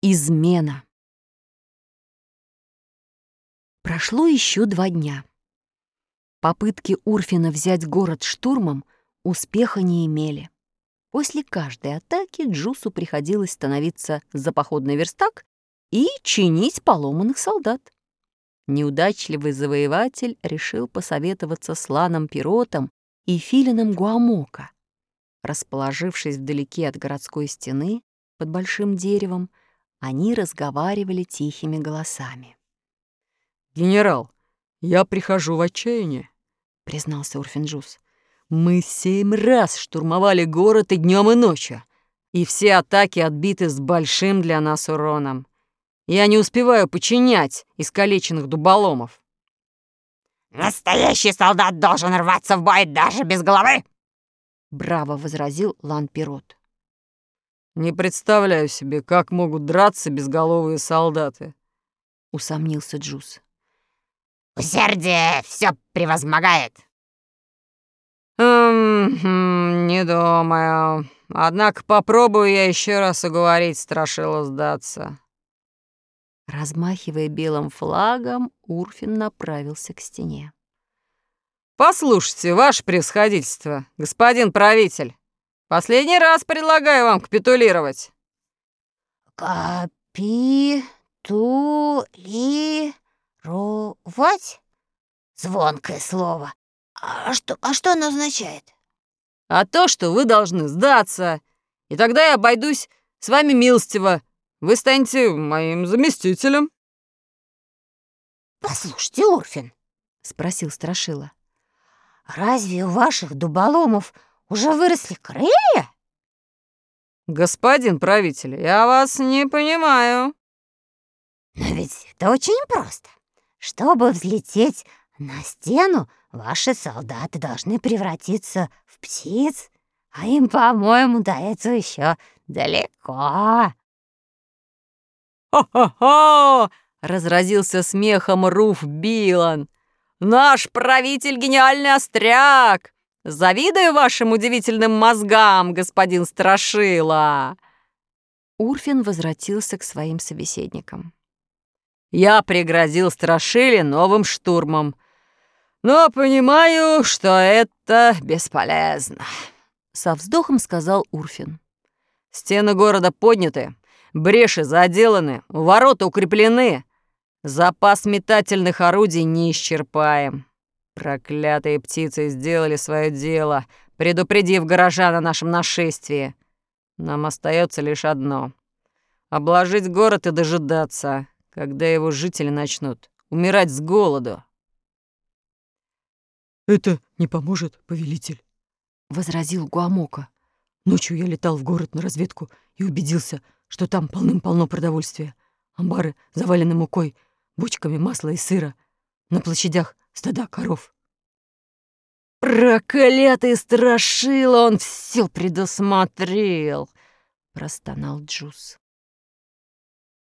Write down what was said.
Измена. Прошло еще 2 дня. Попытки Урфина взять город штурмом успеха не имели. После каждой атаки Джусу приходилось становиться за походный верстак и чинить поломанных солдат. Неудачливый завоеватель решил посоветоваться с Ланом Пиротом и Филином Гуамока. Расположившись вдалеке от городской стены, под большим деревом, они разговаривали тихими голосами. «Генерал, я прихожу в отчаяние», — признался Урфин-Джус. «Мы 7 раз штурмовали город и днем, и ночью, и все атаки отбиты с большим для нас уроном. Я не успеваю починять искалеченных дуболомов». «Настоящий солдат должен рваться в бой даже без головы!» — браво возразил Лан Пирот. «Не представляю себе, как могут драться безголовые солдаты», — усомнился Джус. «Усердие все превозмогает». Не думаю. Однако попробую я еще раз уговорить Страшила сдаться». Размахивая белым флагом, Урфин направился к стене. «Послушайте, ваше превосходительство, господин правитель, последний раз предлагаю вам капитулировать». «Капитулировать? Звонкое слово. А что оно означает?» «А то, что вы должны сдаться, и тогда я обойдусь с вами милостиво. Вы станете моим заместителем». «Послушайте, Урфин», — спросил Страшила, «разве у ваших дуболомов уже выросли крылья?» «Господин правитель, я вас не понимаю». «Но ведь это очень просто. Чтобы взлететь на стену, ваши солдаты должны превратиться в птиц, а им, по-моему, до этого еще далеко». «Хо-хо-хо!» — разразился смехом Руф Билан. «Наш правитель — гениальный остряк! Завидую вашим удивительным мозгам, господин Страшила!» Урфин возвратился к своим собеседникам. «Я пригрозил Страшиле новым штурмом, но понимаю, что это бесполезно», — со вздохом сказал Урфин. «Стены города подняты, бреши заделаны, ворота укреплены. Запас метательных орудий не исчерпаем. Проклятые птицы сделали свое дело, предупредив горожан о нашем нашествии. Нам остается лишь одно — обложить город и дожидаться, когда его жители начнут умирать с голоду». «Это не поможет, повелитель», — возразил Гуамока. «Ночью я летал в город на разведку и убедился, что там полным-полно продовольствия. Амбары завалены мукой, бочками масла и сыра. На площадях стада коров». «Проклятый Страшила, он все предусмотрел!» — простонал Джус.